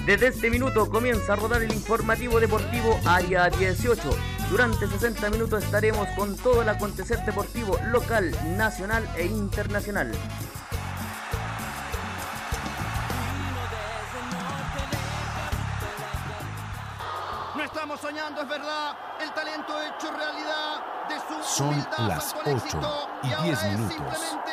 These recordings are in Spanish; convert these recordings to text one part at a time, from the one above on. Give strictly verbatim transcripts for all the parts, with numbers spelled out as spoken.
Desde este minuto comienza a rodar el informativo deportivo Área dieciocho. Durante sesenta minutos estaremos con todo el acontecer deportivo local, nacional e internacional. No estamos soñando, es verdad, el talento hecho realidad de su Son humildad, las con ocho éxito, y ahora diez es minutos. simplemente-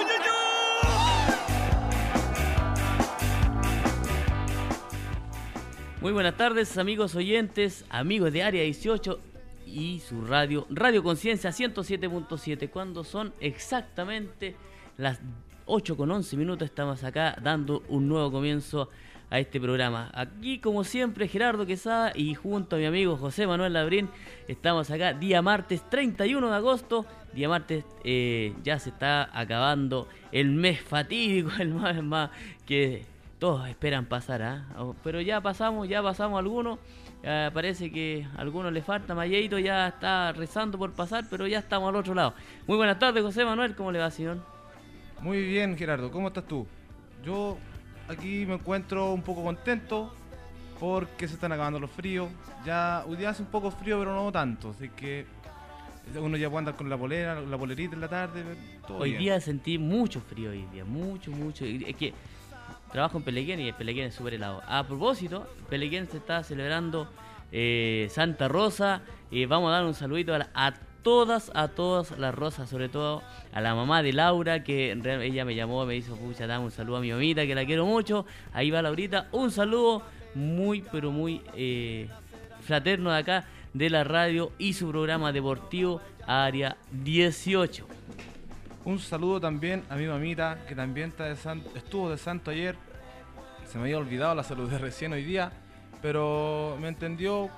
Muy buenas tardes, amigos oyentes, amigos de Área dieciocho y su radio, Radio Conciencia ciento siete punto siete. Cuando son exactamente las ocho con once minutos, estamos acá dando un nuevo comienzo a este programa. Aquí, como siempre, Gerardo Quesada y junto a mi amigo José Manuel Labrín, estamos acá día martes treinta y uno de agosto. Día martes, eh, ya se está acabando el mes fatídico, el mes más que todos esperan pasar, ¿ah? ¿eh? Pero ya pasamos, ya pasamos algunos. Eh, parece que a algunos les falta. Mayito ya está rezando por pasar, pero ya estamos al otro lado. Muy buenas tardes, José Manuel, ¿cómo le va, señor? Muy bien, Gerardo, ¿cómo estás tú? Yo aquí me encuentro un poco contento porque se están acabando los fríos. Ya hoy día hace un poco frío, pero no tanto, así que uno ya puede andar con la polera, la polerita en la tarde, todo Hoy bien. día sentí mucho frío hoy día, mucho, mucho. Es que trabajo en Pelequén y el Pelequén es súper helado. A propósito, Pelequén se está celebrando eh, Santa Rosa. Eh, vamos a dar un saludito a, la, a todas, a todas las rosas, sobre todo a la mamá de Laura, que en real, ella me llamó, me hizo, pucha, dame un saludo a mi mamita, que la quiero mucho. Ahí va Laurita, un saludo muy, pero muy eh, fraterno de acá, de la radio y su programa deportivo Área dieciocho. Un saludo también a mi mamita, que también está de san... estuvo de santo ayer. Se me había olvidado, la saludé recién hoy día, pero me entendió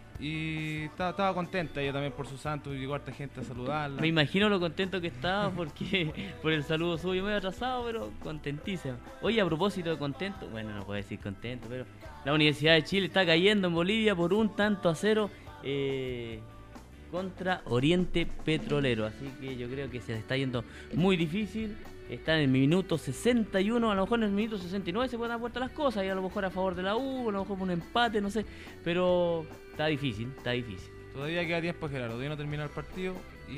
y estaba, estaba contenta ella también por su santo, y llegó harta gente a saludarla. Me imagino lo contento que estaba porque por el saludo suyo, medio atrasado, pero contentísimo. Oye, a propósito de contento, bueno, no puedo decir contento, pero la Universidad de Chile está cayendo en Bolivia por un tanto a cero eh, contra Oriente Petrolero, así que yo creo que se le está yendo muy difícil. Está en el minuto sesenta y uno, a lo mejor en el minuto sesenta y nueve se pueden dar vuelta las cosas, y a lo mejor a favor de la U, a lo mejor un empate, no sé, pero está difícil, está difícil. Todavía queda tiempo, Gerardo, todavía no termina el partido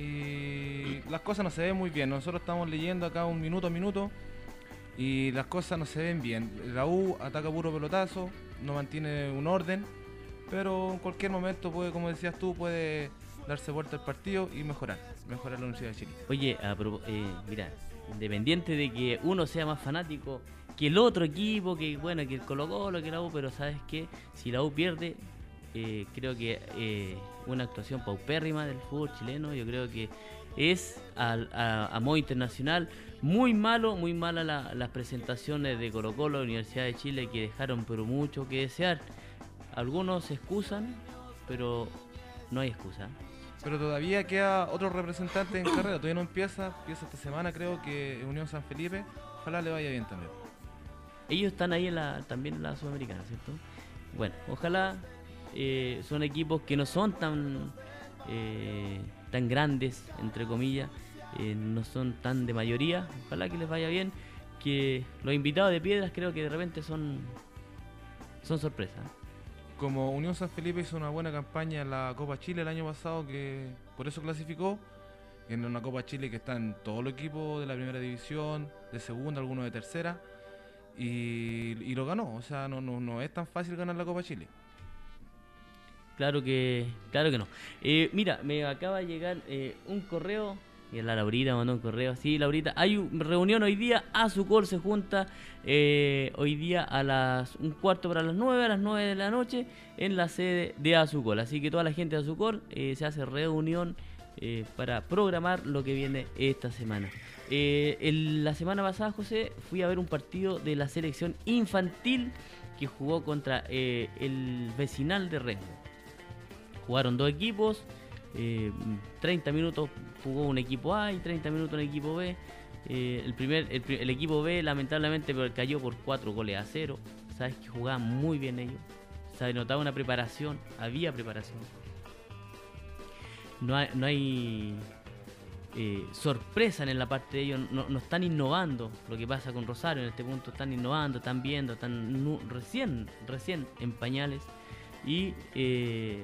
y las cosas no se ven muy bien. Nosotros estamos leyendo acá un minuto a minuto y las cosas no se ven bien. La U ataca puro pelotazo, no mantiene un orden, pero en cualquier momento puede, como decías tú, puede darse vuelta el partido y mejorar, mejorar la Universidad de Chile. Oye, a pro- eh, mira, independiente de que uno sea más fanático que el otro equipo, que bueno, que el Colo-Colo, que la U, pero ¿sabes qué? Si la U pierde, eh, creo que eh, una actuación paupérrima del fútbol chileno, yo creo que es a, a, a modo internacional muy malo, muy mala la, las presentaciones de Colo-Colo, Universidad de Chile, que dejaron pero mucho que desear. Algunos se excusan, pero no hay excusa. Pero todavía queda otro representante en carrera, todavía no empieza, empieza esta semana creo que Unión San Felipe, ojalá le vaya bien también. Ellos están ahí en la, también en la Sudamericana, ¿cierto? Bueno, ojalá eh, son equipos que no son tan eh, tan grandes, entre comillas, eh, no son tan de mayoría, ojalá que les vaya bien, que los invitados de Piedras creo que de repente son, son sorpresas. Como Unión San Felipe hizo una buena campaña en la Copa Chile el año pasado, que por eso clasificó, en una Copa Chile que está en todos los equipos de la primera división, de segunda, algunos de tercera, y, y lo ganó. O sea, no, no, no es tan fácil ganar la Copa Chile. Claro que, claro que no. Eh, mira, me acaba de llegar eh, un correo. Y la Laurita mandó un correo. Sí, Laurita, hay una reunión hoy día. Azucol se junta eh, hoy día a las un cuarto para las nueve, a las nueve de la noche, en la sede de Azucol. Así que toda la gente de Azucol eh, se hace reunión eh, para programar lo que viene esta semana. Eh, el, la semana pasada, José, fui a ver un partido de la selección infantil que jugó contra eh, el Vecinal de Rengo. Jugaron dos equipos. Eh, treinta minutos jugó un equipo A y treinta minutos un equipo B. Eh, el primer el, el equipo B lamentablemente cayó por cuatro goles a cero. Sabes que jugaban muy bien ellos. Se notaba una preparación, había preparación. No hay, no hay eh, sorpresan en la parte de ellos, no, no están innovando. Lo que pasa con Rosario en este punto, están innovando, están viendo, están nu- recién, recién en pañales. Y eh,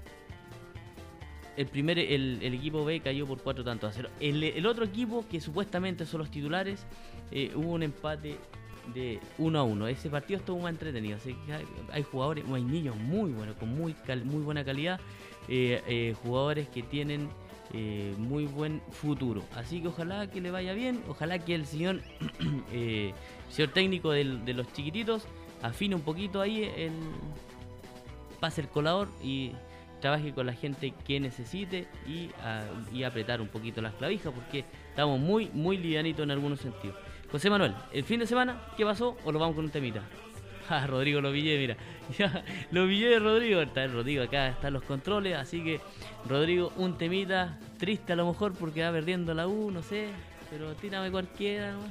el primer el, el equipo B cayó por cuatro tantos a cero. El, el otro equipo, que supuestamente son los titulares, eh, hubo un empate de uno a uno. Ese partido estuvo más entretenido. Así que hay, hay jugadores, hay niños muy buenos, con muy cal, muy buena calidad, eh, eh, jugadores que tienen eh, muy buen futuro. Así que ojalá que le vaya bien, ojalá que el señor eh, señor técnico del, de los chiquititos afine un poquito ahí el pase el colador y trabaje con la gente que necesite y, a, y apretar un poquito las clavijas, porque estamos muy, muy livianitos en algunos sentidos. José Manuel, ¿el fin de semana qué pasó? ¿O lo vamos con un temita? Ah, Rodrigo lo pillé, mira. Ya, lo pillé de Rodrigo. Está el Rodrigo acá, están los controles. Así que, Rodrigo, un temita triste a lo mejor porque va perdiendo la U, no sé. Pero tírame cualquiera, ¿no?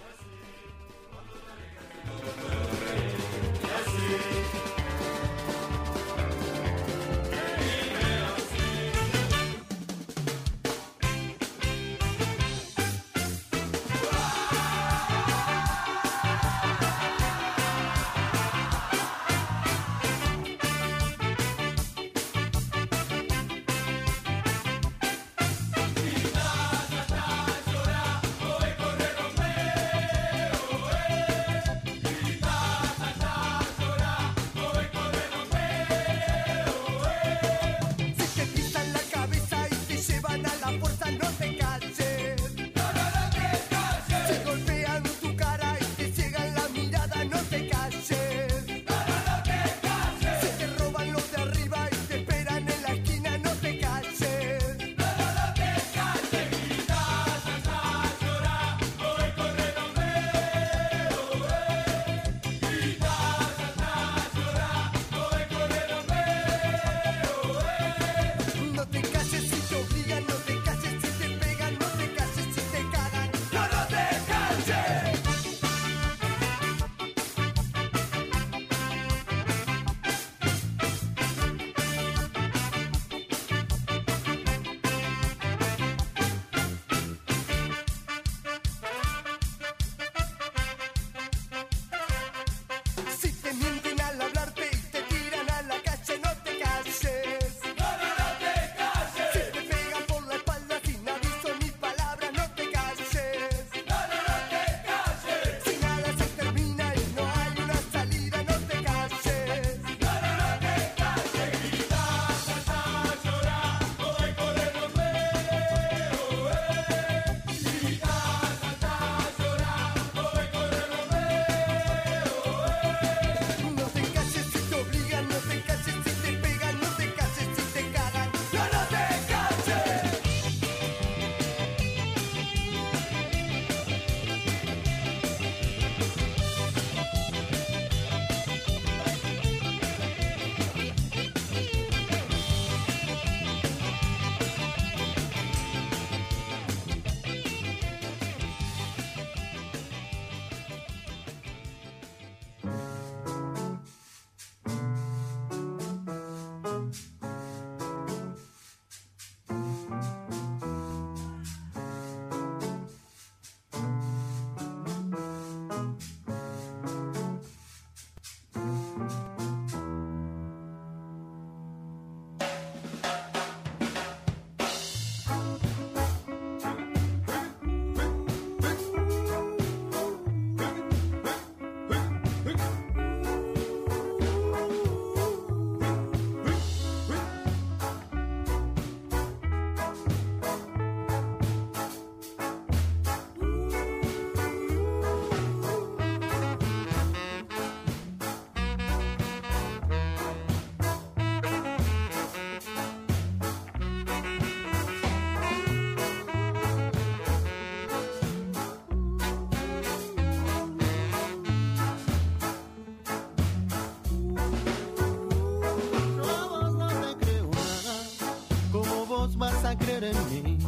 a creer en mí.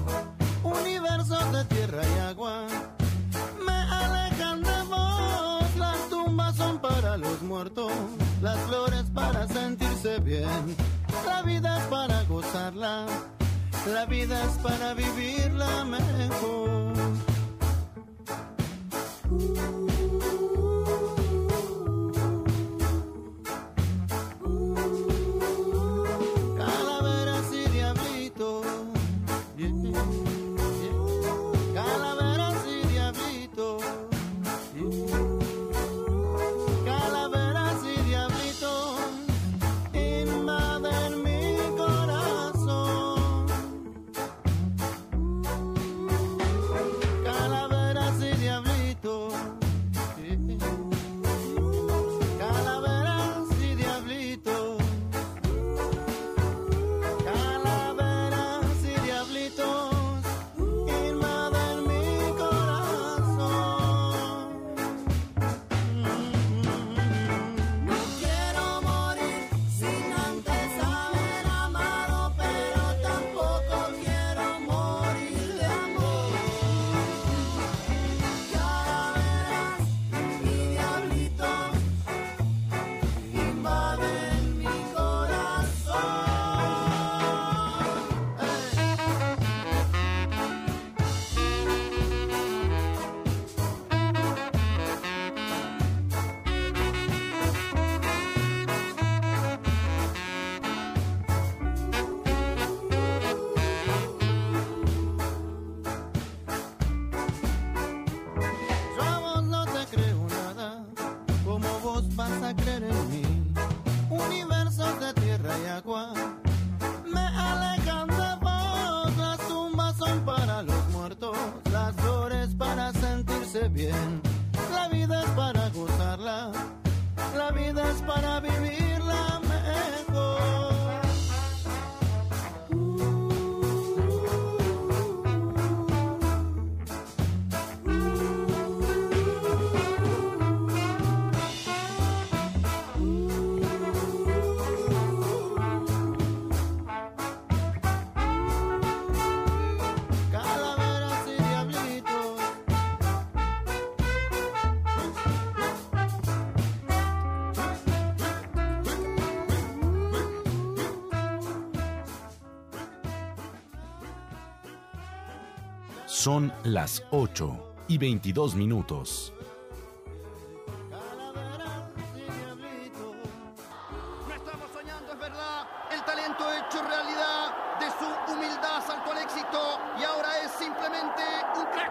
Universos de tierra y agua me alejan de vos. Las tumbas son para los muertos, las flores para sentirse bien. La vida es para gozarla, La vida es para vivirla mejor. Calaveras y diablitos, yeah, yeah. Calaveras y diablitos, yeah. Calaveras y diablitos invaden mi corazón. Calaveras y diablitos, yeah. Calaveras y diablitos, calaveras y diablitos invaden mi corazón. No quiero morir sin antes haber amado, pero tampoco quiero morir de amor. Calaveras y diablitos invaden mi corazón. Yo a vos no te creo nada, como vos vas a creer en mí. Universos de tierra y agua me alejan de vos. Las tumbas son para los muertos, las flores para sentirse bien. La vida es para gozarla, la vida es para vivirla mejor. Calaveras y diablitos, Son las ocho y veintidós minutos. calaveras y diablitos. No estamos soñando, es verdad. El talento hecho realidad. De su humildad saltó al éxito y ahora es simplemente un crack.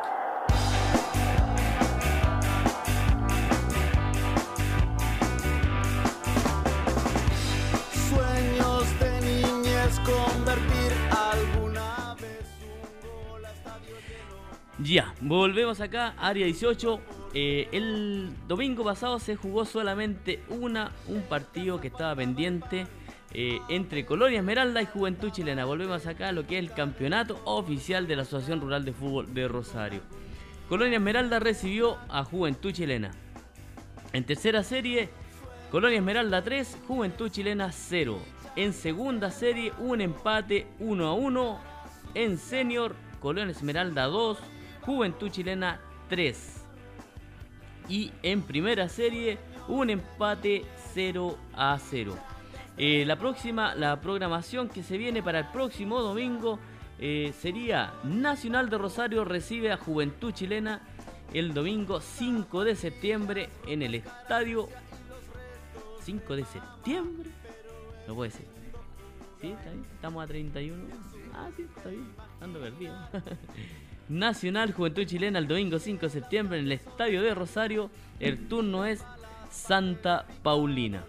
Sueños de niñez, convertir alguna vez un gol a estadio lleno. Ya, volvemos acá, área dieciocho. Eh, el domingo pasado se jugó solamente una, un partido que estaba pendiente eh, entre Colonia Esmeralda y Juventud Chilena. Volvemos acá a lo que es el campeonato oficial de la Asociación Rural de Fútbol de Rosario. Colonia Esmeralda recibió a Juventud Chilena. En tercera serie, Colonia Esmeralda tres, Juventud Chilena cero. En segunda serie, un empate uno a uno. En senior, Colonia Esmeralda dos, Juventud Chilena tres. Y en primera serie, un empate cero a cero. Eh, la próxima, la programación que se viene para el próximo domingo eh, sería Nacional de Rosario recibe a Juventud Chilena el domingo cinco de septiembre en el estadio. ¿cinco de septiembre? No puede ser. ¿Sí? ¿Está bien? Estamos a treinta y uno. Ah, sí, está bien. Ando perdido. Nacional Juventud Chilena el domingo cinco de septiembre en el estadio de Rosario. El turno es Santa Paulina.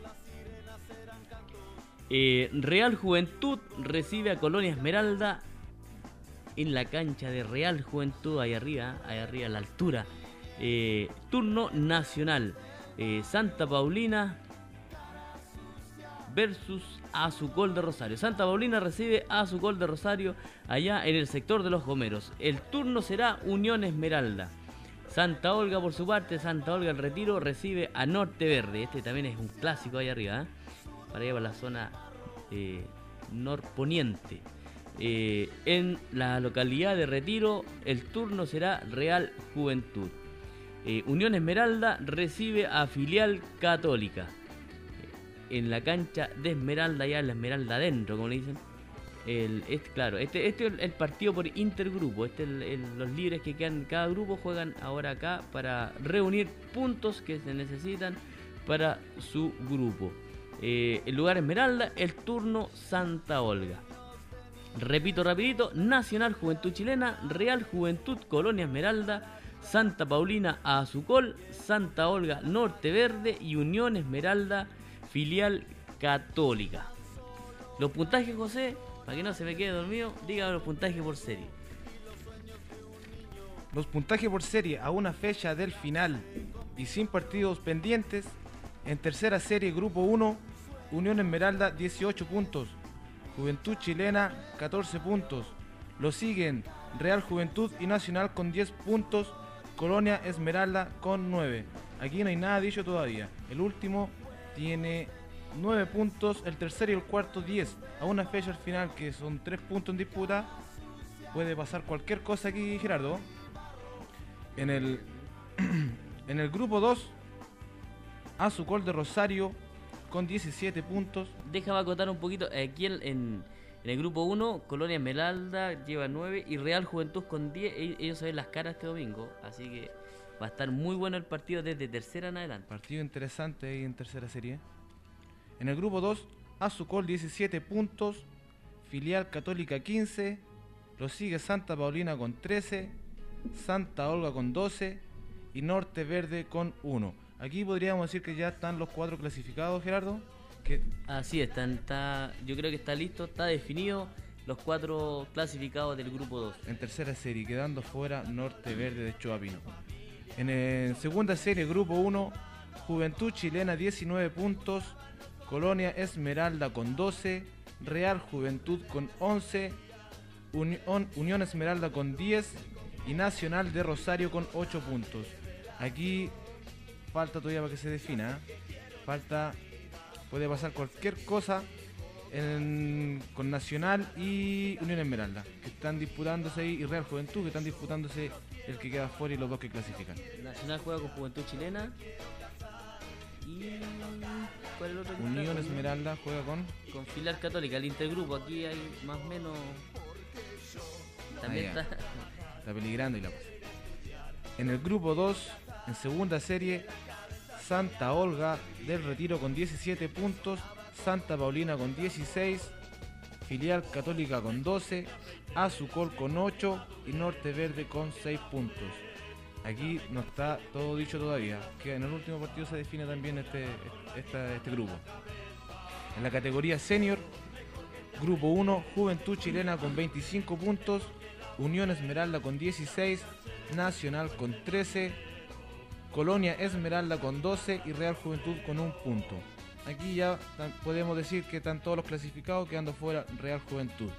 Eh, Real Juventud recibe a Colonia Esmeralda en la cancha de Real Juventud, ahí arriba, ahí arriba a la altura. Eh, turno nacional. Eh, Santa Paulina versus Azucol de Rosario. Santa Paulina recibe a Azucol de Rosario allá en el sector de los Gomeros. El turno será Unión Esmeralda. Santa Olga, por su parte, Santa Olga el Retiro recibe a Norte Verde. Este también es un clásico ahí arriba, ¿eh? Para allá para la zona eh, norponiente. Eh, en la localidad de Retiro, el turno será Real Juventud. Eh, Unión Esmeralda recibe a Filial Católica. En la cancha de Esmeralda, ya la Esmeralda adentro, como le dicen. el, este, claro, este, este es el partido por intergrupo. Este el, el, los libres que quedan en cada grupo juegan ahora acá para reunir puntos que se necesitan para su grupo. Eh, el lugar Esmeralda, el turno Santa Olga. Repito rapidito: Nacional Juventud Chilena, Real Juventud Colonia Esmeralda, Santa Paulina Azucol, Santa Olga Norte Verde y Unión Esmeralda Filial Católica. Los puntajes, José, para que no se me quede dormido, dígame los puntajes por serie. Los puntajes por serie a una fecha del final y sin partidos pendientes. En tercera serie, Grupo uno, Unión Esmeralda dieciocho puntos, Juventud Chilena catorce puntos. Lo siguen Real Juventud y Nacional con diez puntos, Colonia Esmeralda con nueve. Aquí no hay nada dicho todavía. El último tiene nueve puntos, el tercero y el cuarto diez. A una fecha al final que son tres puntos en disputa, puede pasar cualquier cosa aquí, Gerardo. En el, en el grupo dos, Azucol de Rosario con diecisiete puntos. Déjame acotar un poquito. Aquí en, en, en el grupo uno, Colonia Esmeralda lleva nueve y Real Juventud con diez. Ellos se ven las caras este domingo, así que va a estar muy bueno el partido desde tercera en adelante. Partido interesante ahí en tercera serie. En el grupo dos, Azucol diecisiete puntos, Filial Católica quince, lo sigue Santa Paulina con trece, Santa Olga con doce y Norte Verde con uno. Aquí podríamos decir que ya están los cuatro clasificados, Gerardo. Que... Así es, está, está, yo creo que está listo, está definido los cuatro clasificados del grupo dos. En tercera serie, quedando fuera Norte Verde de Choapino. En eh, segunda serie, grupo uno, Juventud Chilena diecinueve puntos, Colonia Esmeralda con doce, Real Juventud con once, Unión, Unión Esmeralda con diez y Nacional de Rosario con ocho puntos. Aquí falta todavía para que se defina, ¿eh? Falta, puede pasar cualquier cosa en, con Nacional y Unión Esmeralda, que están disputándose ahí, y Real Juventud, que están disputándose el que queda fuera y los dos que clasifican. Nacional juega con Juventud Chilena. ¿Y cuál es el otro? Unión Esmeralda juega con... Con Filial Católica, el intergrupo. Aquí hay más o menos... También ah, está... Está peligrando y la pasa. En el grupo dos, en segunda serie, Santa Olga del Retiro con diecisiete puntos, Santa Paulina con dieciséis, Filial Católica con doce, Azucol con ocho y Norte Verde con seis puntos. Aquí no está todo dicho todavía, que en el último partido se define también este, este, este grupo. En la categoría senior, grupo uno, Juventud Chilena con veinticinco puntos, Unión Esmeralda con dieciséis, Nacional con trece, Colonia Esmeralda con doce y Real Juventud con un punto. Aquí ya podemos decir que están todos los clasificados, quedando fuera Real Juventud.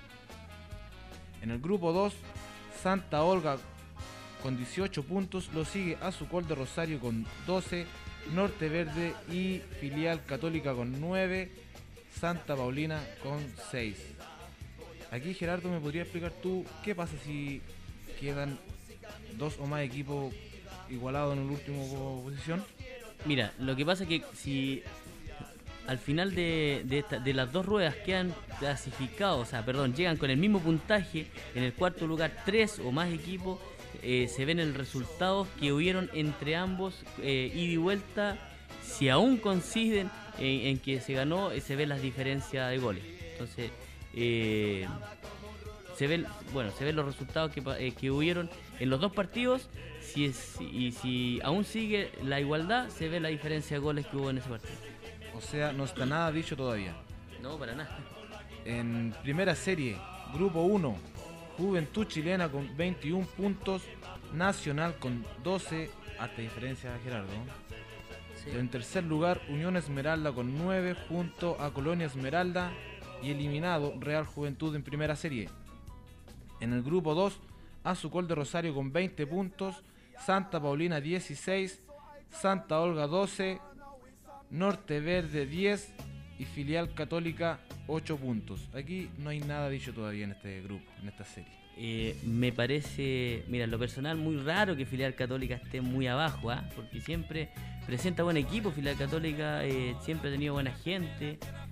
En el grupo dos, Santa Olga con dieciocho puntos, lo sigue Azucol de Rosario con doce, Norte Verde y Filial Católica con nueve, Santa Paulina con seis. Aquí, Gerardo, ¿me podría explicar tú qué pasa si quedan dos o más equipos igualados en la última posición? Mira, lo que pasa es que si al final de, de, esta, de las dos ruedas quedan clasificados, o sea, perdón, llegan con el mismo puntaje, en el cuarto lugar tres o más equipos, eh, se ven el resultado que hubieron entre ambos, eh, ida y vuelta. Si aún coinciden en, en que se ganó, eh, se ven las diferencias de goles. Entonces, eh, se ven, bueno, se ven los resultados que, eh, que hubieron en los dos partidos. Si es, y si aún sigue la igualdad, se ve la diferencia de goles que hubo en ese partido. O sea, no está nada dicho todavía. No, para nada. En primera serie, grupo uno, Juventud Chilena con veintiún puntos, Nacional con doce, hasta diferencia de Gerardo. Sí. En tercer lugar, Unión Esmeralda con nueve, junto a Colonia Esmeralda, y eliminado Real Juventud en primera serie. En el grupo dos, Azucol de Rosario con veinte puntos, Santa Paulina dieciséis, Santa Olga doce, Norte Verde diez y Filial Católica ocho puntos. Aquí no hay nada dicho todavía en este grupo, en esta serie. Eh, me parece, mira, en lo personal muy raro que Filial Católica esté muy abajo, ¿eh? Porque siempre presenta buen equipo. Filial Católica eh, siempre ha tenido buena gente,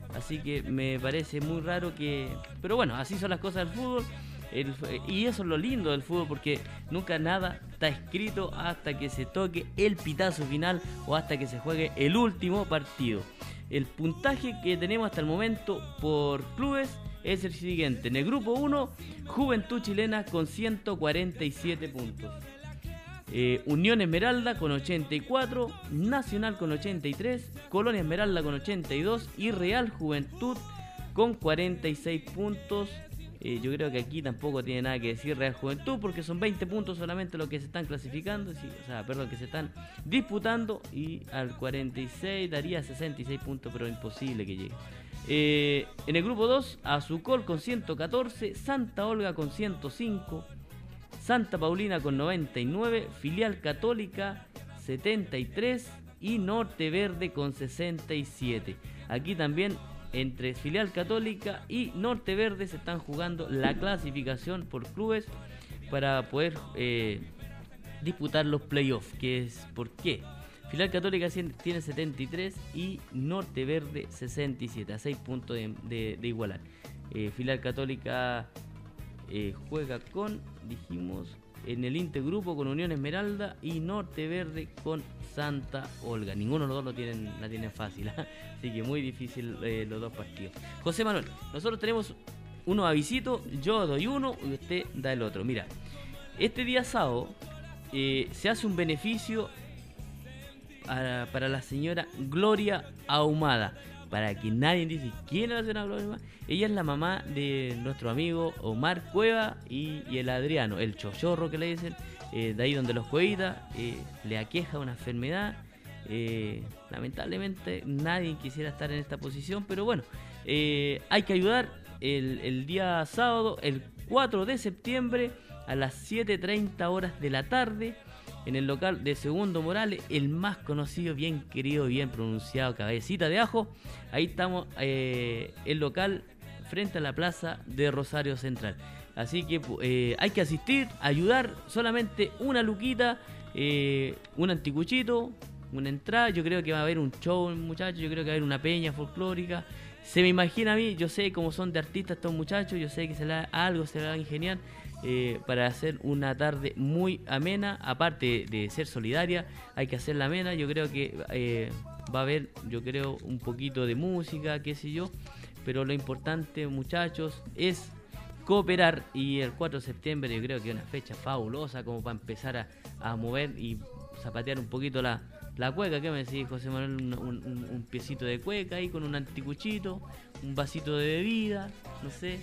Así que me parece muy raro que... Pero bueno, así son las cosas del fútbol. El, y eso es lo lindo del fútbol, porque nunca nada está escrito hasta que se toque el pitazo final o hasta que se juegue el último partido. El puntaje que tenemos hasta el momento por clubes es el siguiente. En el grupo uno, Juventud Chilena con ciento cuarenta y siete puntos. Eh, Unión Esmeralda con ochenta y cuatro, Nacional con ochenta y tres, Colonia Esmeralda con ochenta y dos y Real Juventud con cuarenta y seis puntos. Eh, yo creo que aquí tampoco tiene nada que decir Real Juventud, porque son veinte puntos solamente los que se están clasificando, sí, o sea, perdón, que se están disputando, y al cuarenta y seis daría sesenta y seis puntos, pero imposible que llegue. Eh, en el grupo dos, Azucol con ciento catorce, Santa Olga con ciento cinco, Santa Paulina con noventa y nueve, Filial Católica setenta y tres y Norte Verde con sesenta y siete. Aquí también entre Filial Católica y Norte Verde se están jugando la clasificación por clubes para poder eh, disputar los playoffs. Que es ¿por qué? Filial Católica tiene setenta y tres y Norte Verde sesenta y siete, a seis puntos de, de, de igualar. Eh, Filial Católica eh, juega con, dijimos, en el intergrupo con Unión Esmeralda y Norte Verde con Santa Olga. Ninguno de los dos lo tienen, la tienen fácil, ¿eh? Así que muy difícil eh, los dos partidos. José Manuel, nosotros tenemos unos avisitos, yo doy uno y usted da el otro. Mira, este día sábado eh, se hace un beneficio a, para la señora Gloria Ahumada. Para que nadie dice quién es la señora Gloria Ahumada, ella es la mamá de nuestro amigo Omar Cueva y, y el Adriano, el chochorro que le dicen, eh, de ahí donde los Cuevitas, eh, le aqueja una enfermedad. Eh, lamentablemente nadie quisiera estar en esta posición, pero bueno, eh, hay que ayudar. El, el día sábado, el cuatro de septiembre, a las siete treinta horas de la tarde, en el local de Segundo Morales, el más conocido, bien querido, bien pronunciado, Cabecita de Ajo. Ahí estamos, eh, el local frente a la plaza de Rosario Central. Así que eh, hay que asistir, ayudar, solamente una luquita, eh, un anticuchito, una entrada. Yo creo que va a haber un show, muchachos, yo creo que va a haber una peña folclórica. Se me imagina a mí, yo sé cómo son de artistas estos muchachos, yo sé que se la, algo se la va a ingeniar eh, para hacer una tarde muy amena. Aparte de ser solidaria, hay que hacerla amena. Yo creo que eh, va a haber, yo creo, un poquito de música, qué sé yo, pero lo importante, muchachos, es cooperar. Y el cuatro de septiembre yo creo que es una fecha fabulosa como para empezar a, a mover y zapatear un poquito la, la cueca. ¿Qué me decís, José Manuel? Un, un, un piecito de cueca ahí con un anticuchito, un vasito de bebida, no sé.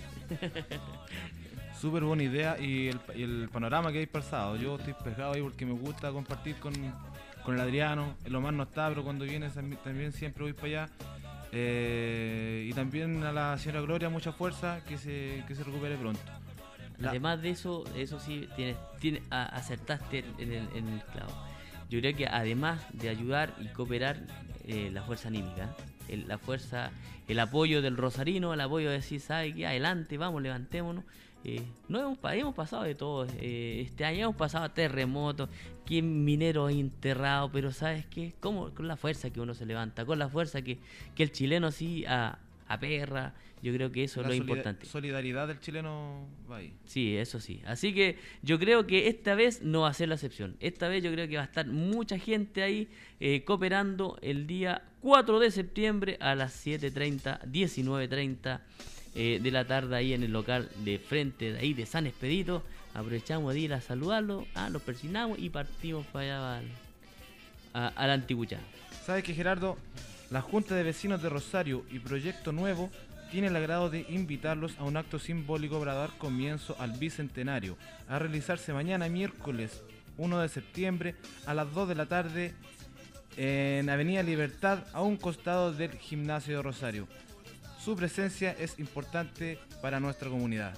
Súper buena idea, y el, y el panorama que hay para el sábado. Yo estoy pegado ahí porque me gusta compartir con, con el Adriano. El Omar no está, pero cuando viene también siempre voy para allá. Eh, y también a la señora Gloria, mucha fuerza, que se, que se recupere pronto. La... Además de eso, eso sí, tienes, tienes, acertaste en el, en el clavo. Yo creo que además de ayudar y cooperar, eh, la fuerza anímica, el, la fuerza, el apoyo del rosarino, el apoyo de decir, ¿sabe qué? Adelante, vamos, levantémonos. Eh, no hemos, hemos pasado de todo, eh, este año hemos pasado terremotos, que mineros enterrados, pero ¿sabes qué? Como con la fuerza que uno se levanta, con la fuerza que, que el chileno sí a, a perra. Yo creo que eso la es lo solida- importante. Solidaridad del chileno va ahí. Sí, eso sí. Así que yo creo que esta vez no va a ser la excepción. Esta vez yo creo que va a estar mucha gente ahí eh, cooperando el día cuatro de septiembre a las siete treinta, diecinueve treinta eh, de la tarde ahí en el local de frente de ahí de San Expedito. Aprovechamos de ir a saludarlo, ah, los persignamos y partimos para allá al, a, al Anticuchá. ¿Sabes qué, Gerardo? La Junta de Vecinos de Rosario y Proyecto Nuevo tiene el agrado de invitarlos a un acto simbólico para dar comienzo al Bicentenario, a realizarse mañana miércoles uno de septiembre a las dos de la tarde en Avenida Libertad, a un costado del Gimnasio de Rosario. Su presencia es importante para nuestra comunidad.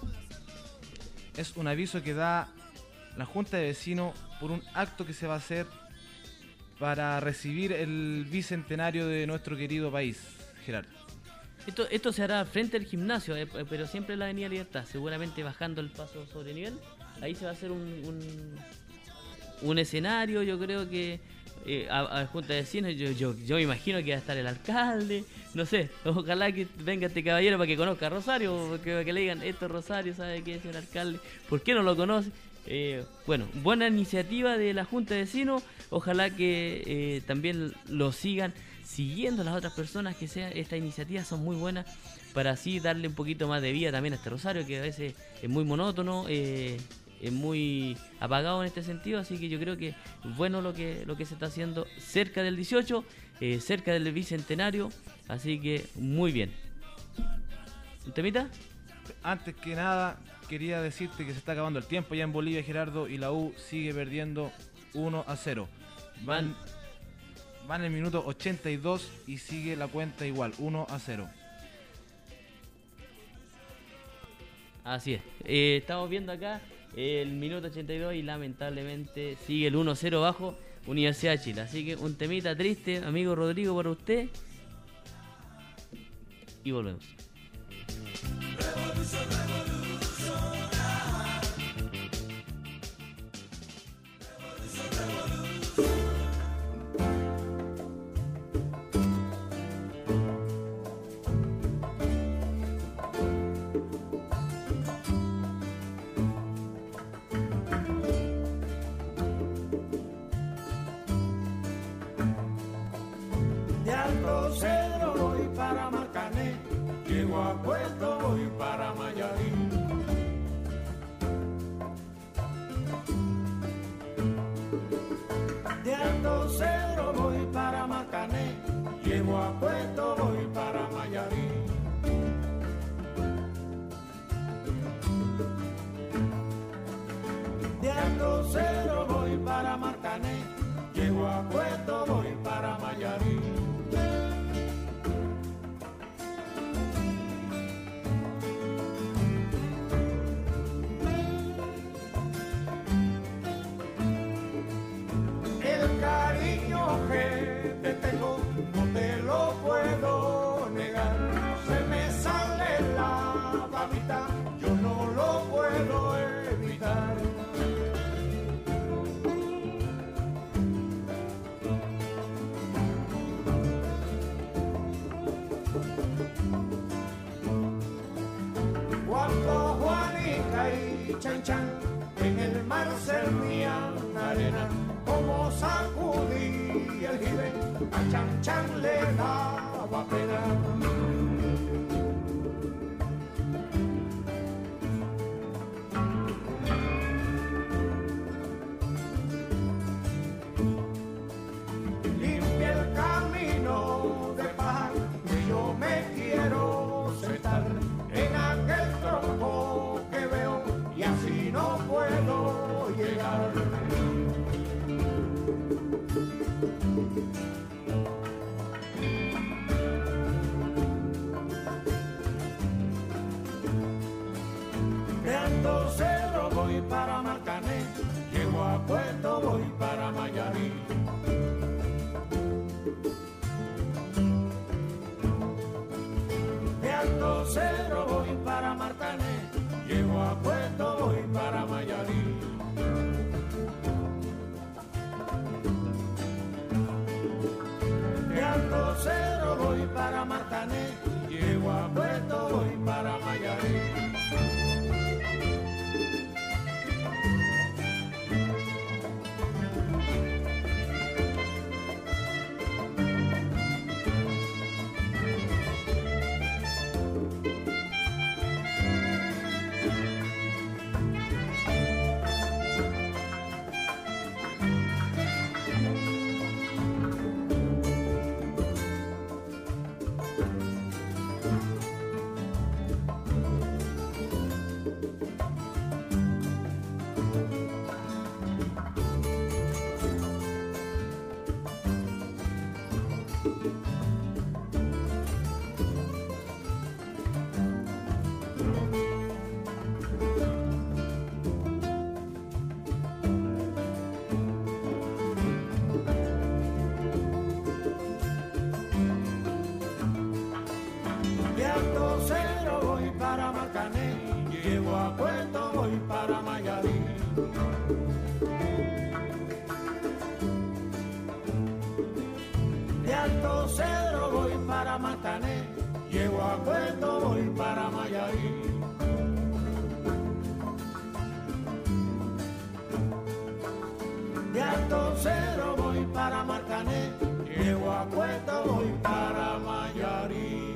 Es un aviso que da la Junta de Vecinos por un acto que se va a hacer para recibir el Bicentenario de nuestro querido país, Gerardo. Esto, esto se hará frente al gimnasio, eh, pero siempre en la Avenida Libertad, seguramente bajando el paso sobre nivel. Ahí se va a hacer un, un, un escenario, yo creo que eh, a, a Junta de Vecinos, yo, yo, yo me imagino que va a estar el alcalde, no sé, ojalá que venga este caballero para que conozca a Rosario, que, que le digan, esto es Rosario, sabe que es el alcalde, ¿por qué no lo conoce? Eh, bueno, buena iniciativa de la Junta de Vecinos, ojalá que eh, también lo sigan siguiendo las otras personas, que sea, estas iniciativas son muy buenas para así darle un poquito más de vida también a este Rosario, que a veces es muy monótono, eh, es muy apagado en este sentido, así que yo creo que bueno lo que lo que se está haciendo cerca del dieciocho, eh, cerca del Bicentenario, así que muy bien. ¿Un temita? Antes que nada, quería decirte que se está acabando el tiempo ya en Bolivia, Gerardo, y la U sigue perdiendo uno a cero. Van, van en el minuto ochenta y dos y sigue la cuenta igual, uno a cero. Así es. Eh, estamos viendo acá el minuto ochenta y dos y lamentablemente sigue el uno cero bajo Universidad de Chile. Así que un temita triste, amigo Rodrigo, para usted. Y volvemos. Revolución, revolución, revolución. Cedro voy para Marcané, llego a Puerto, voy para Mayarí. De Alto Cedro voy para Marcané, llego a Puerto, voy para Mayarí. De Alto Cedro voy para Marcané, llego a Puerto, voy para Mayarí. El cariño que te tengo no te lo puedo negar. Se me sale la babita, yo no lo puedo evitar. Cuando Juanica y Chan Chan en el mar servían arena, como sacudí el jibe, a Chan Chan le daba pena. Limpia el camino de paz, que yo me quiero sentar en aquel tronco que veo y así no puedo llegar. De Alto Cedro voy para Marcané, llego a Puerto, voy para Mayarí. De Alto Cedro voy para Marcané, llego a Puerto, voy para Mayarí. De Alto Cedro voy para Marcané, llego a Puerto, voy para Mayarí. De Alto Cedro voy para Marcané, llego a Puerto, voy para Mayarí. Cero voy para Marcané, llego a Cuesta, voy para Mayarí.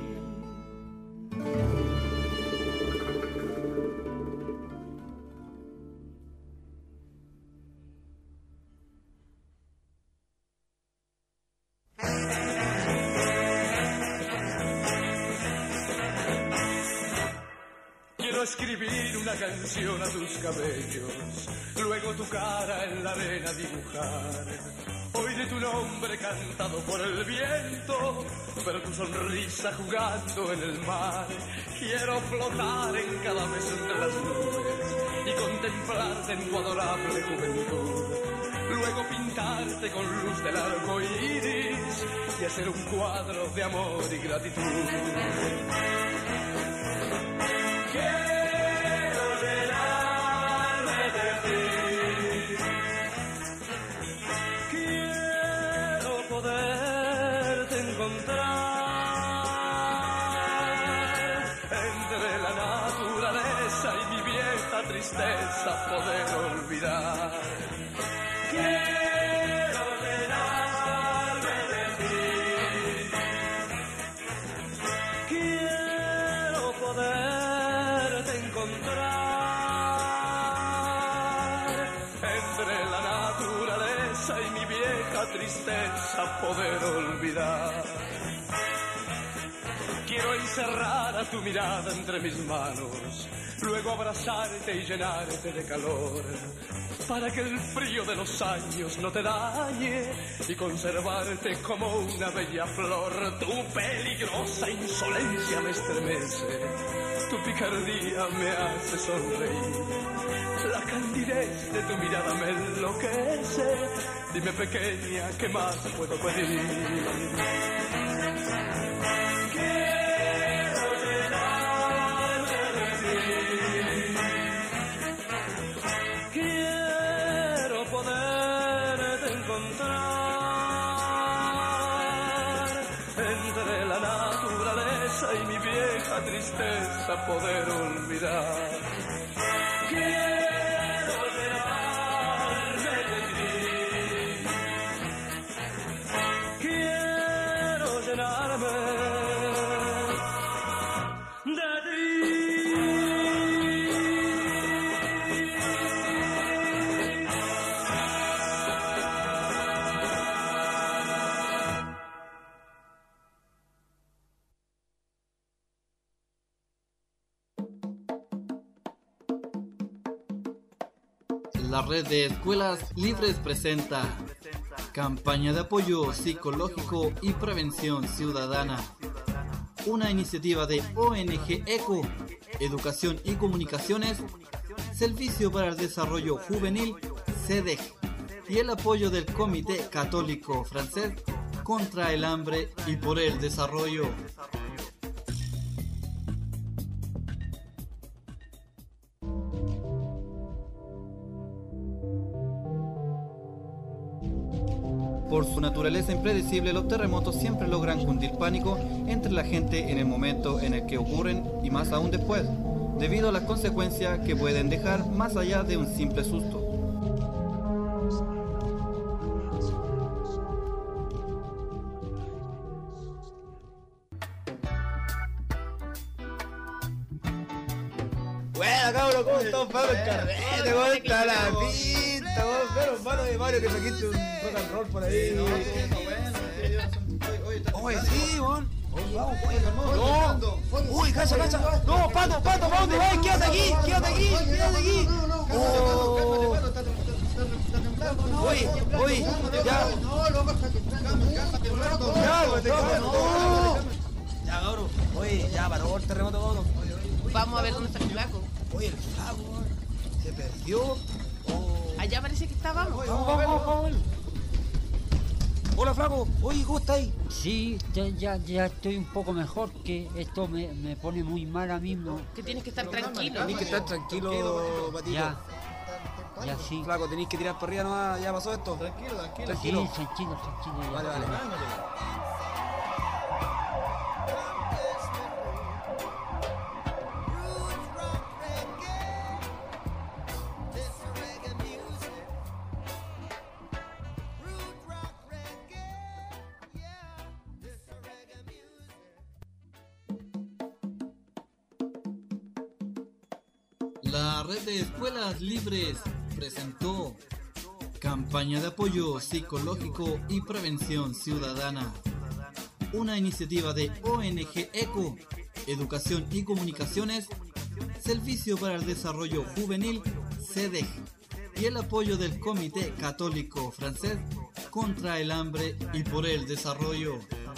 Quiero escribir una canción a tus cabellos, luego tu cara en la arena dibujar. Oiré tu nombre cantado por el viento, pero tu sonrisa jugando en el mar. Quiero flotar en cada beso entre las nubes y contemplarte en tu adorable juventud. Luego pintarte con luz del arco iris y hacer un cuadro de amor y gratitud. Quiero llenarme de ti. Quiero poderte encontrar entre la naturaleza y mi vieja tristeza, poder olvidar. Quiero llenarme de ti. Quiero poderte encontrar entre la naturaleza y mi vieja tristeza, poder olvidar. Quiero encerrar a tu mirada entre mis manos, luego abrazarte y llenarte de calor, para que el frío de los años no te dañe y conservarte como una bella flor. Tu peligrosa insolencia me estremece, tu picardía me hace sonreír, la candidez de tu mirada me enloquece. Dime, pequeña, ¿qué más puedo pedir? Quiero llenarme de ti. Quiero poderte encontrar entre la naturaleza y mi vieja tristeza, poder olvidar. Quiero llenarme de ti. Quiero llenarme de ti. La red de escuelas libres presenta campaña de apoyo psicológico y prevención ciudadana, una iniciativa de O N G ECO, Educación y Comunicaciones, Servicio para el Desarrollo Juvenil, C E D E C, y el apoyo del Comité Católico Francés contra el Hambre y por el Desarrollo. Por su naturaleza impredecible, los terremotos siempre logran cundir pánico entre la gente en el momento en el que ocurren y más aún después, debido a las consecuencias que pueden dejar más allá de un simple susto. Bueno, cabrón, ¿cómo estamos, Pablo? El carrete, ¿cómo está la pista? ¿Cómo pero hermano de Mario que saquiste un rock and roll por ahí? Oye, sí, weón. No, uy, cacha, cacha. No, Pato, Pato, ¿para dónde vas? Quédate aquí, quédate aquí, quédate aquí. Oh. Uy, uy, ya. Ya, güey, te no. Ya, cabrón. Oye, ya paró el terremoto, cabrón. Vamos a ver dónde está el flaco. Oye, el flaco, se perdió. Oh. Allá parece que está, vamos. Vamos, vamos, vamos, vamos. Hola, flaco. Oye, ¿cómo estás ahí? Sí, ya, ya, ya estoy un poco mejor, que esto me, me pone muy mal a mí mismo. Que tienes que estar tranquilo. Tenés que estar tranquilo, Patito. Ya, ya sí. Flaco, tenés que tirar para arriba nomás, ya pasó esto. Tranquilo, tranquilo. Tranquilo. Sí, tranquilo, tranquilo. Vale, vale. La red de escuelas libres presentó Campaña de apoyo psicológico y prevención ciudadana. Una iniciativa de O N G ECO, Educación y Comunicaciones, Servicio para el Desarrollo Juvenil, C E D E J, y el apoyo del Comité Católico Francés contra el Hambre y por el Desarrollo.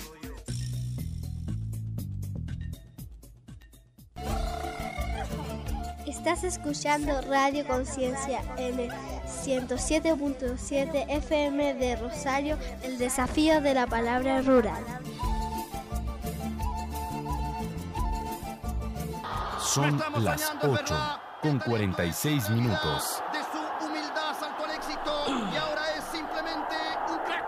Estás escuchando Radio Conciencia en el ciento siete punto siete F M de Rosario, el desafío de la palabra rural. Son las ocho con cuarenta y seis minutos. De su humildad saltó al éxito y ahora es simplemente un crack.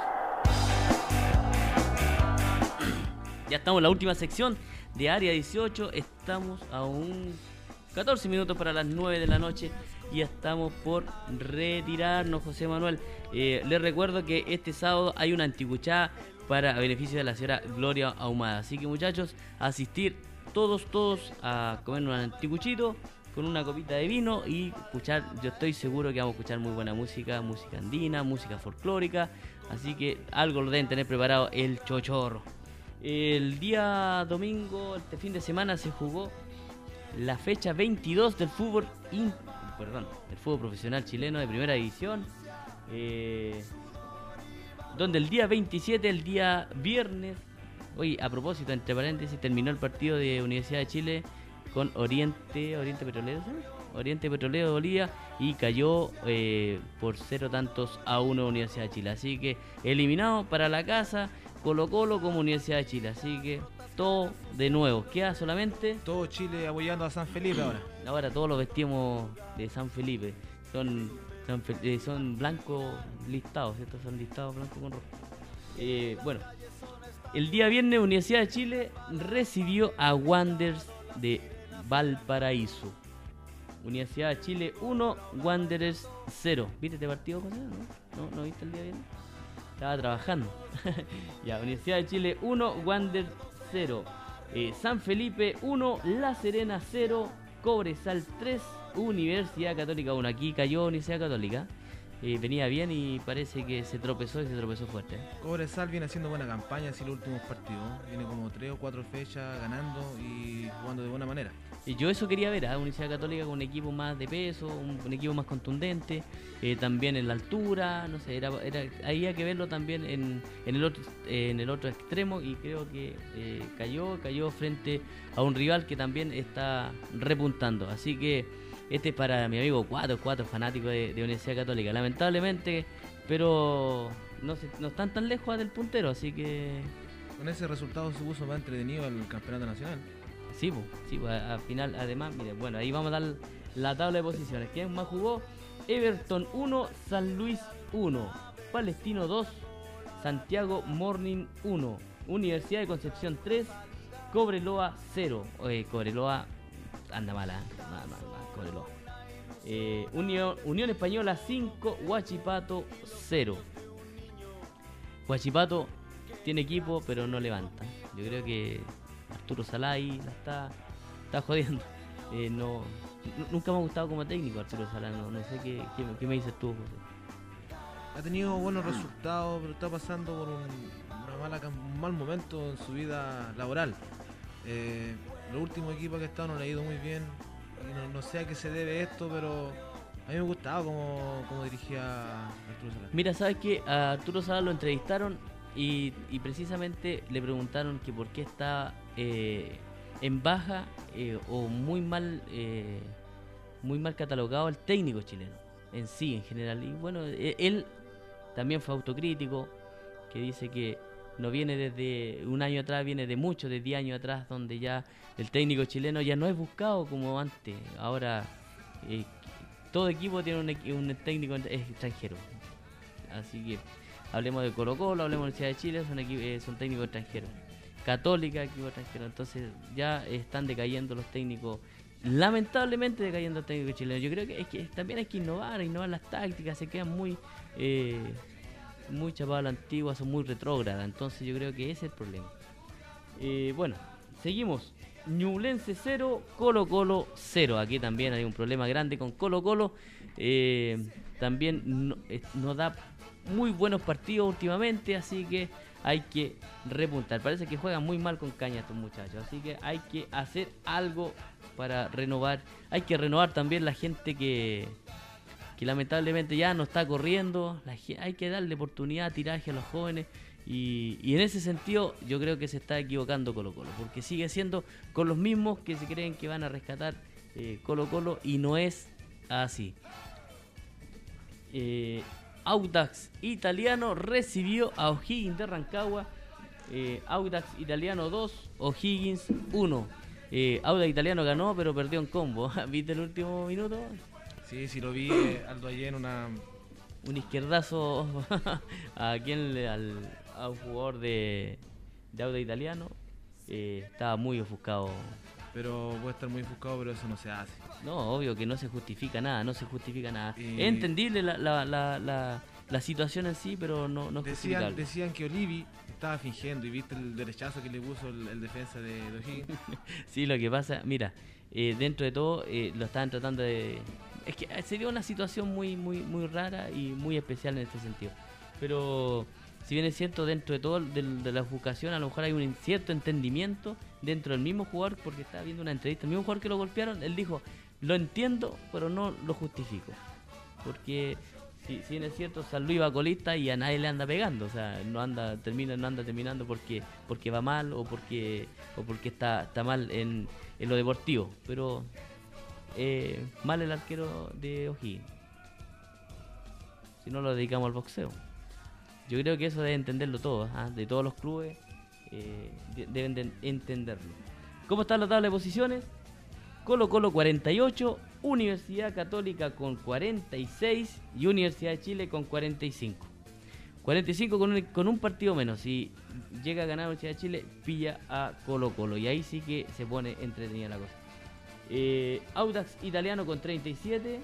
Ya estamos en la última sección de Área dieciocho. Estamos a un catorce minutos para las nueve de la noche y ya estamos por retirarnos, José Manuel. Eh, les recuerdo que este sábado hay una anticuchada para beneficio de la señora Gloria Ahumada. Así que, muchachos, asistir todos, todos a comer un anticuchito con una copita de vino y escuchar. Yo estoy seguro que vamos a escuchar muy buena música, música andina, música folclórica. Así que algo lo deben tener preparado el chochorro. El día domingo, este fin de semana, se jugó la fecha veintidós del fútbol in, perdón, del fútbol profesional chileno de primera división, eh, donde el día veintisiete, el día viernes, oye, a propósito, entre paréntesis, terminó el partido de Universidad de Chile con Oriente, Oriente Petrolero, ¿sí? Oriente Petrolero de Bolivia, y cayó eh, por cero tantos a uno Universidad de Chile. Así que eliminado para la casa, Colo Colo como Universidad de Chile. Así que todo de nuevo, queda solamente todo Chile apoyando a San Felipe ahora. Ahora todos los vestimos de San Felipe. Son son, eh, son blancos listados, estos son listados blancos con rojo. Eh, bueno, el día viernes Universidad de Chile recibió a Wanderers de Valparaíso. Universidad de Chile uno, Wanderers cero. ¿Viste este partido, José? ¿No? ¿No, ¿No viste el día viernes? Estaba trabajando. Ya, Universidad de Chile uno, Wanderers cero. Eh, San Felipe uno, La Serena cero, Cobresal tres, Universidad Católica uno. Aquí cayó Universidad Católica. Eh, venía bien y parece que se tropezó y se tropezó fuerte. Cobresal viene haciendo buena campaña así los últimos partidos. Viene como tres o cuatro fechas ganando y jugando de buena manera. Y yo eso quería ver, ¿eh? Universidad Católica con un equipo más de peso, un, un equipo más contundente, eh, también en la altura, no sé, era, era había que verlo también en, en el otro eh, en el otro extremo, y creo que eh, cayó, cayó frente a un rival que también está repuntando. Así que este es para mi amigo Cuatro, Cuatro fanático de, de Universidad Católica, lamentablemente, pero no, se, no están tan lejos del puntero, así que con ese resultado se puso más entretenido el campeonato nacional. Sí, pues, sí, pues, al final, además, mire, bueno, ahí vamos a dar la tabla de posiciones. ¿Quién más jugó? Everton uno, San Luis uno, Palestino dos, Santiago Morning uno, Universidad de Concepción tres, Cobreloa cero. Oye, Cobreloa anda mala, mal, mal, mal, Cobreloa. Eh, Unión, Unión Española cinco, Huachipato cero. Huachipato tiene equipo, pero no levanta. Yo creo que Arturo Salá ahí la está, está jodiendo. Eh, no, n- nunca me ha gustado como técnico Arturo Salá. No, no sé qué, qué, qué me dices tú, José. Ha tenido buenos resultados, pero está pasando por un, una mala, un mal momento en su vida laboral. Eh, los últimos equipos que ha estado no le ha ido muy bien. Y no, no sé a qué se debe esto, pero a mí me gustaba cómo, cómo dirigía Arturo Salá. Mira, ¿sabes qué? A Arturo Salá lo entrevistaron y, y precisamente le preguntaron que por qué está eh, en baja eh, o muy mal eh, muy mal catalogado el técnico chileno en sí, en general. Y bueno, eh, él también fue autocrítico, que dice que no viene desde un año atrás, viene de mucho, de diez años atrás, donde ya el técnico chileno ya no es buscado como antes. Ahora eh, todo equipo tiene un, equ- un técnico extranjero. Así que hablemos de Colo Colo, hablemos de Universidad de Chile, son, equi- eh, son técnicos extranjeros. Católica, equipo extranjero. Entonces ya están decayendo los técnicos, lamentablemente decayendo los técnicos chilenos. Yo creo que, es que también hay que innovar, innovar las tácticas, se quedan muy eh, muy chapadas a la antigua, son muy retrógradas. Entonces yo creo que ese es el problema. Eh, bueno, seguimos. Ñublense cero, Colo Colo cero. Aquí también hay un problema grande con Colo Colo. Eh, también no, eh, no da muy buenos partidos últimamente, así que hay que repuntar. Parece que juegan muy mal con caña estos muchachos, así que hay que hacer algo para renovar. Hay que renovar también la gente que, que lamentablemente ya no está corriendo. La, hay que darle oportunidad, tiraje a los jóvenes. Y, y en ese sentido yo creo que se está equivocando Colo Colo, porque sigue siendo con los mismos que se creen que van a rescatar eh, Colo Colo, y no es así. Eh, Audax Italiano recibió a O'Higgins de Rancagua. eh, Audax Italiano dos, O'Higgins uno. eh, Audax Italiano ganó pero perdió en combo. ¿Viste el último minuto? Sí, sí lo vi, eh, Aldo ayer en una... Un izquierdazo a quien le, al, a un jugador de, de Audax Italiano. eh, Estaba muy ofuscado. Pero puede estar muy ofuscado, pero eso no se hace. No, obvio que no se justifica nada, no se justifica nada. Y... Es entendible la, la, la, la, la situación en sí, pero no, no es decían, justificable. decían que Olivi estaba fingiendo, y viste el derechazo que le puso el, el defensa de, de O'Higgins. Sí, lo que pasa, mira, eh, dentro de todo eh, lo estaban tratando de... Es que se dio una situación muy, muy, muy rara y muy especial en este sentido. Pero si bien es cierto, dentro de todo de, de la ofuscación, a lo mejor hay un cierto entendimiento dentro del mismo jugador, porque estaba viendo una entrevista, el mismo jugador que lo golpearon, él dijo, lo entiendo, pero no lo justifico. Porque si, si bien es cierto, San Luis va colista y a nadie le anda pegando, o sea, no anda, termina, no anda terminando porque, porque va mal o porque, o porque está, está mal en, en lo deportivo. Pero eh, mal el arquero de O'Higgins. Si no lo dedicamos al boxeo. Yo creo que eso debe entenderlo todo, ¿eh? De todos los clubes eh, de, deben de entenderlo. ¿Cómo está la tabla de posiciones? Colo Colo cuarenta y ocho, Universidad Católica con cuarenta y seis y Universidad de Chile con cuarenta y cinco. cuarenta y cinco con un, con un partido menos. Si llega a ganar Universidad de Chile, pilla a Colo Colo. Y ahí sí que se pone entretenida la cosa. Eh, Audax Italiano con treinta y siete.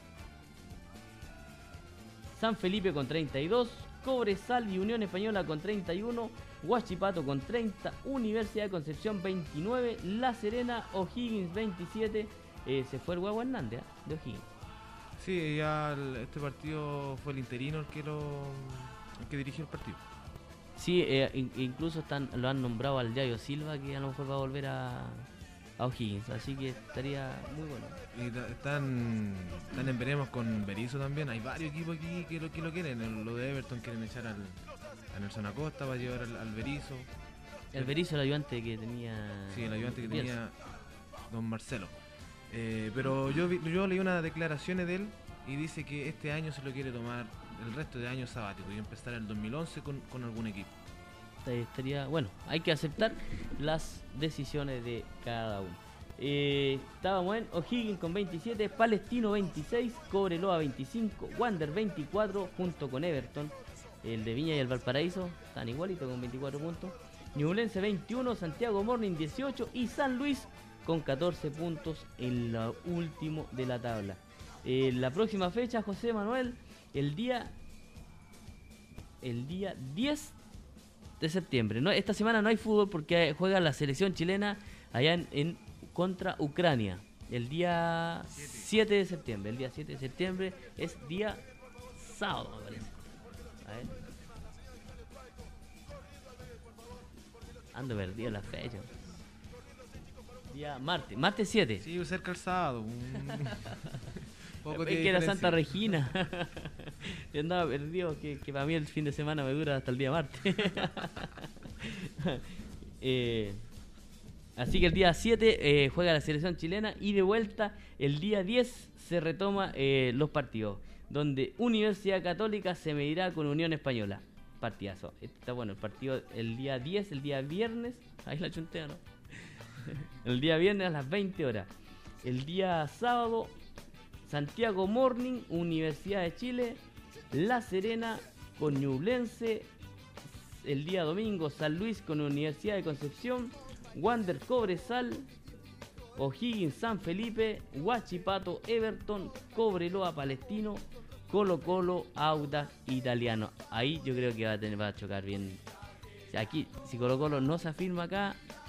San Felipe con treinta y dos. Cobresal y Unión Española con treinta y uno. Huachipato con treinta. Universidad de Concepción veintinueve. La Serena, O'Higgins veintisiete. Eh, se fue el Guagua Hernández, ¿eh? De O'Higgins. Sí, ya el, este partido fue el interino el que lo el que dirigió el partido. Sí, eh, in, incluso están, lo han nombrado al Yayo Silva, que a lo mejor va a volver a, a O'Higgins, así que estaría muy bueno. Y ta- están, están en veremos con Berizzo también. Hay varios equipos aquí que lo, que lo quieren. El- Lo de Everton quieren echar al, a Nelson Acosta para llevar al, al Berizzo. El Berizzo, el ayudante que tenía... Sí, el ayudante que Bielsa. tenía don Marcelo. Eh, pero yo, vi- yo leí unas declaraciones de él y dice que este año se lo quiere tomar el resto de año sabático y empezar el dos mil once con, con algún equipo. Eh, Estaría, bueno, hay que aceptar las decisiones de cada uno. Eh, estábamos en O'Higgins con veintisiete, Palestino veintiséis, Cobreloa veinticinco, Wander veinticuatro, junto con Everton. El de Viña y el Valparaíso están igualitos con veinticuatro puntos. Ñublense veintiuno, Santiago Morning dieciocho y San Luis con catorce puntos en lo último de la tabla. Eh, la próxima fecha, José Manuel, el día el día diez de septiembre. No, esta semana no hay fútbol porque juega la selección chilena allá en, en contra Ucrania. El día siete de septiembre. El día siete de septiembre es día sábado, me parece. A ver. Ando perdido la fecha. Día martes, martes siete. Sí, cerca el sábado. Un... poco Es de que era diferencia. Santa Regina. Yo andaba perdido, que, que para mí el fin de semana me dura hasta el día martes. eh, así que el día siete eh, juega la selección chilena y de vuelta el día diez se retoma eh, los partidos, donde Universidad Católica se medirá con Unión Española. Partidazo. Está bueno el partido el día diez, el día viernes. Ahí la chuntea, ¿no? El día viernes a las veinte horas. El día sábado, Santiago Morning, Universidad de Chile, La Serena con Ñublense. El día domingo, San Luis con Universidad de Concepción, Wander Cobresal, O'Higgins San Felipe, Huachipato Everton, Cobreloa Palestino, Colo Colo Audax Italiano. Ahí yo creo que va a tener va a chocar bien. Aquí, si Colo Colo no se afirma acá,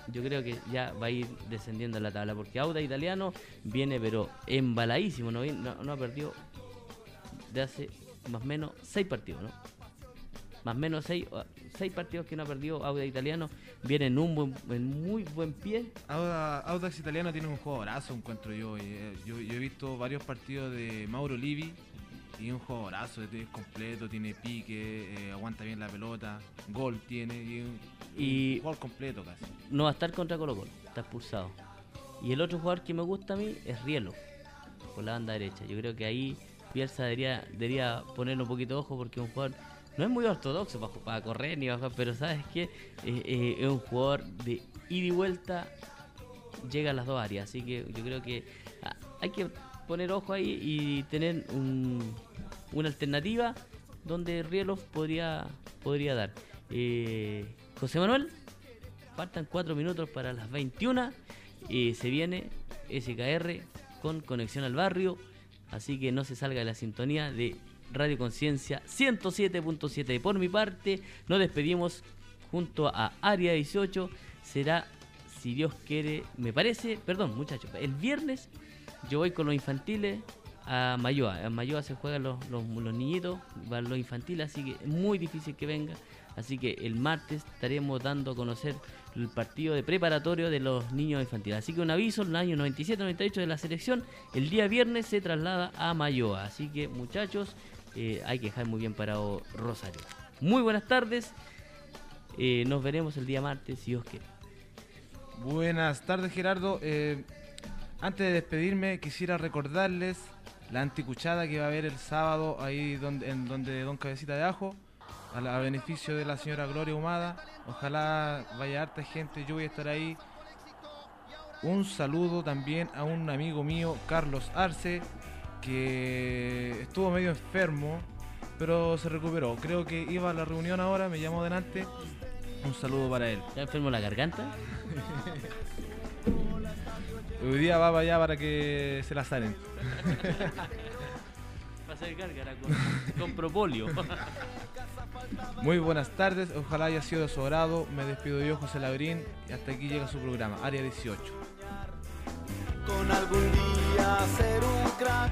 yo creo que ya va a ir descendiendo en la tabla, porque Audax Italiano viene pero embaladísimo, no, no, no ha perdido de hace más o menos seis partidos, ¿no? Más o menos seis, seis partidos que no ha perdido Audax Italiano, viene en un buen, en muy buen pie. Audax, Audax Italiano tiene un jugadorazo, encuentro yo. yo. Yo he visto varios partidos de Mauro Livi y un jugadorazo, es completo, tiene pique, eh, aguanta bien la pelota, gol tiene y un, y un gol completo casi. No va a estar contra Colo Colo, está expulsado. Y el otro jugador que me gusta a mí es Rielo, por la banda derecha. Yo creo que ahí Bielsa debería, debería ponerle un poquito de ojo, porque es un jugador, no es muy ortodoxo para, para correr ni bajar, pero sabes que eh, eh, es un jugador de ida y vuelta, llega a las dos áreas, así que yo creo que ah, hay que poner ojo ahí y tener un, una alternativa donde Rielov podría, podría dar. Eh, José Manuel, faltan cuatro minutos para las veintiuna, eh, se viene S K R con Conexión al Barrio, así que no se salga de la sintonía de Radio Conciencia ciento siete punto siete. Por mi parte, nos despedimos junto a Área dieciocho. Será, si Dios quiere, me parece, perdón muchachos, el viernes yo voy con los infantiles a Mayoa. En Mayoa se juegan los, los, los niñitos, van los infantiles, así que es muy difícil que venga. Así que el martes estaremos dando a conocer el partido de preparatorio de los niños infantiles. Así que un aviso, en el año noventa y siete noventa y ocho de la selección, el día viernes se traslada a Mayoa. Así que muchachos, eh, hay que dejar muy bien parado Rosario. Muy buenas tardes, eh, nos veremos el día martes, si Dios quiere. Buenas tardes, Gerardo. Eh, antes de despedirme, quisiera recordarles la anticuchada que va a haber el sábado ahí donde, en donde Don Cabecita de Ajo, a, la, a beneficio de la señora Gloria Humada. Ojalá vaya harta gente, yo voy a estar ahí. Un saludo también a un amigo mío, Carlos Arce, que estuvo medio enfermo, pero se recuperó. Creo que iba a la reunión ahora, me llamó delante. Un saludo para él. ¿Está enfermo la garganta? Hoy día va para allá para que se la salen. Va a ser gárgara con, con propóleo. Muy buenas tardes, ojalá haya sido de su agrado. Me despido yo, José Labrín, y hasta aquí llega su programa, Área dieciocho. Con algún día ser un crack.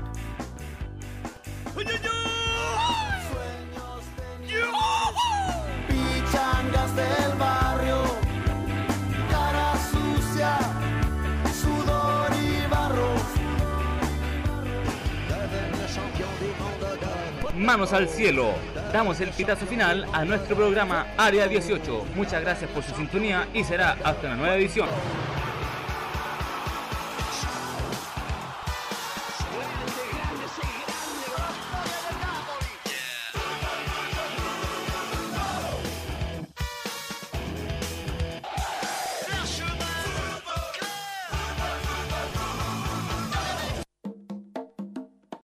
Sueños tenía, pichangas del barrio, cara sucia, sudor y barro. Manos al cielo, damos el pitazo final a nuestro programa Área dieciocho. Muchas gracias por su sintonía y será hasta una nueva edición.